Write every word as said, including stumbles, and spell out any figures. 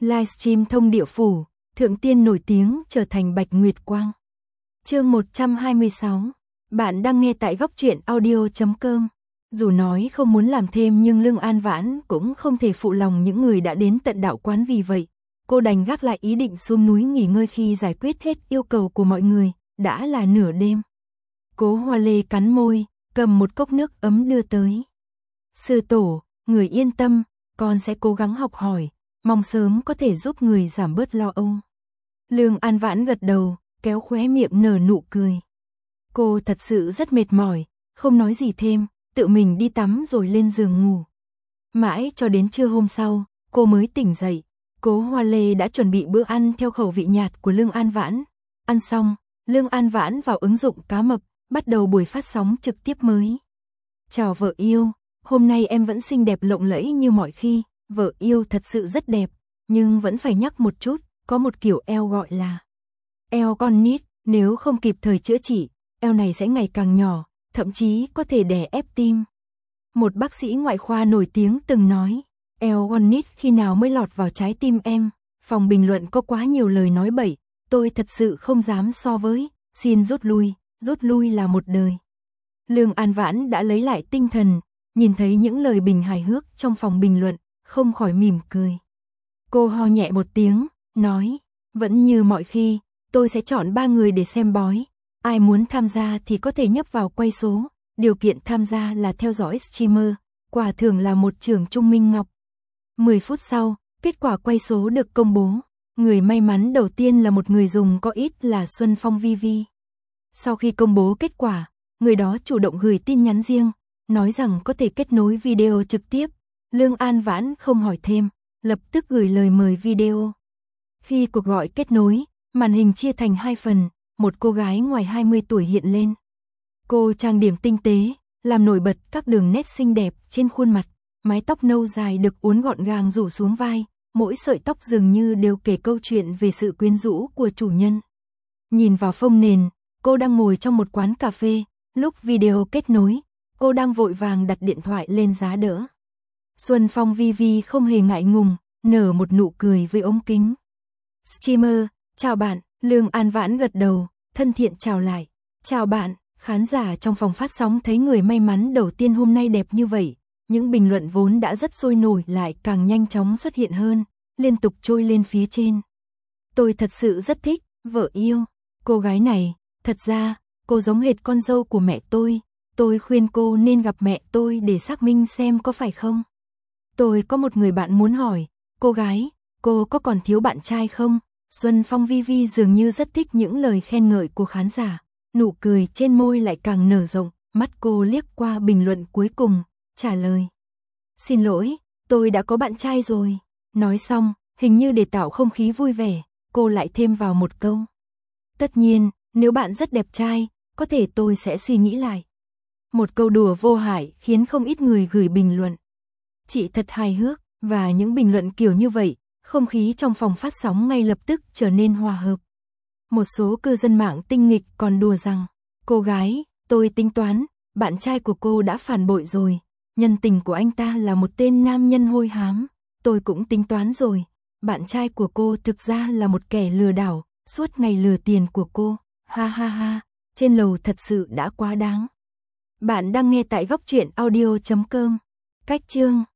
Livestream thông địa phủ, thượng tiên nổi tiếng trở thành Bạch Nguyệt Quang. Chương một trăm hai mươi sáu. Bạn đang nghe tại góc truyện audio chấm com. Dù nói không muốn làm thêm nhưng Lương An Vãn cũng không thể phụ lòng những người đã đến tận đạo quán, vì vậy cô đành gác lại ý định xuống núi nghỉ ngơi khi giải quyết hết yêu cầu của mọi người. Đã là nửa đêm. Cố Hoa Lê cắn môi, cầm một cốc nước ấm đưa tới. Sư tổ, người yên tâm, con sẽ cố gắng học hỏi, mong sớm có thể giúp người giảm bớt lo âu. Lương An Vãn gật đầu, kéo khóe miệng nở nụ cười. Cô thật sự rất mệt mỏi, không nói gì thêm, tự mình đi tắm rồi lên giường ngủ. Mãi cho đến trưa hôm sau, cô mới tỉnh dậy. Cố Hoa Lê đã chuẩn bị bữa ăn theo khẩu vị nhạt của Lương An Vãn. Ăn xong, Lương An Vãn vào ứng dụng cá mập, bắt đầu buổi phát sóng trực tiếp mới. Chào vợ yêu, hôm nay em vẫn xinh đẹp lộng lẫy như mọi khi. Vợ yêu thật sự rất đẹp, nhưng vẫn phải nhắc một chút, có một kiểu eo gọi là eo con nít, nếu không kịp thời chữa trị, eo này sẽ ngày càng nhỏ, thậm chí có thể đè ép tim. Một bác sĩ ngoại khoa nổi tiếng từng nói, eo con nít khi nào mới lọt vào trái tim em. Phòng bình luận có quá nhiều lời nói bậy, tôi thật sự không dám so với, xin rút lui, rút lui là một đời. Lương An Vãn đã lấy lại tinh thần, nhìn thấy những lời bình hài hước trong phòng bình luận, không khỏi mỉm cười. Cô ho nhẹ một tiếng, nói, vẫn như mọi khi, tôi sẽ chọn ba người để xem bói. Ai muốn tham gia thì có thể nhấp vào quay số, điều kiện tham gia là theo dõi streamer, quả thưởng là một chưởng Trung Minh Ngọc. mười phút sau, kết quả quay số được công bố. Người may mắn đầu tiên là một người dùng có ít là Xuân Phong vi vi. Sau khi công bố kết quả, người đó chủ động gửi tin nhắn riêng, nói rằng có thể kết nối video trực tiếp. Lương An Vãn không hỏi thêm, lập tức gửi lời mời video. Khi cuộc gọi kết nối, màn hình chia thành hai phần, một cô gái ngoài hai mươi tuổi hiện lên. Cô trang điểm tinh tế, làm nổi bật các đường nét xinh đẹp trên khuôn mặt, mái tóc nâu dài được uốn gọn gàng rủ xuống vai, mỗi sợi tóc dường như đều kể câu chuyện về sự quyến rũ của chủ nhân. Nhìn vào phông nền, cô đang ngồi trong một quán cà phê, lúc video kết nối, cô đang vội vàng đặt điện thoại lên giá đỡ. Xuân Phong vi vi không hề ngại ngùng, nở một nụ cười với ống kính. Streamer, chào bạn. Lương An Vãn gật đầu, thân thiện chào lại. Chào bạn. Khán giả trong phòng phát sóng thấy người may mắn đầu tiên hôm nay đẹp như vậy. Những bình luận vốn đã rất sôi nổi lại càng nhanh chóng xuất hiện hơn, liên tục trôi lên phía trên. Tôi thật sự rất thích, vợ yêu. Cô gái này, thật ra, cô giống hệt con dâu của mẹ tôi. Tôi khuyên cô nên gặp mẹ tôi để xác minh xem có phải không. Tôi có một người bạn muốn hỏi, cô gái, cô có còn thiếu bạn trai không? Xuân Phong vi vi dường như rất thích những lời khen ngợi của khán giả, nụ cười trên môi lại càng nở rộng, mắt cô liếc qua bình luận cuối cùng, trả lời. Xin lỗi, tôi đã có bạn trai rồi. Nói xong, hình như để tạo không khí vui vẻ, cô lại thêm vào một câu. Tất nhiên, nếu bạn rất đẹp trai, có thể tôi sẽ suy nghĩ lại. Một câu đùa vô hại khiến không ít người gửi bình luận. Chị thật hài hước, và những bình luận kiểu như vậy, không khí trong phòng phát sóng ngay lập tức trở nên hòa hợp. Một số cư dân mạng tinh nghịch còn đùa rằng, cô gái, tôi tính toán, bạn trai của cô đã phản bội rồi, nhân tình của anh ta là một tên nam nhân hôi hám, tôi cũng tính toán rồi, bạn trai của cô thực ra là một kẻ lừa đảo, suốt ngày lừa tiền của cô, ha ha ha, trên lầu thật sự đã quá đáng. Bạn đang nghe tại góc truyện audio chấm com. Cách chương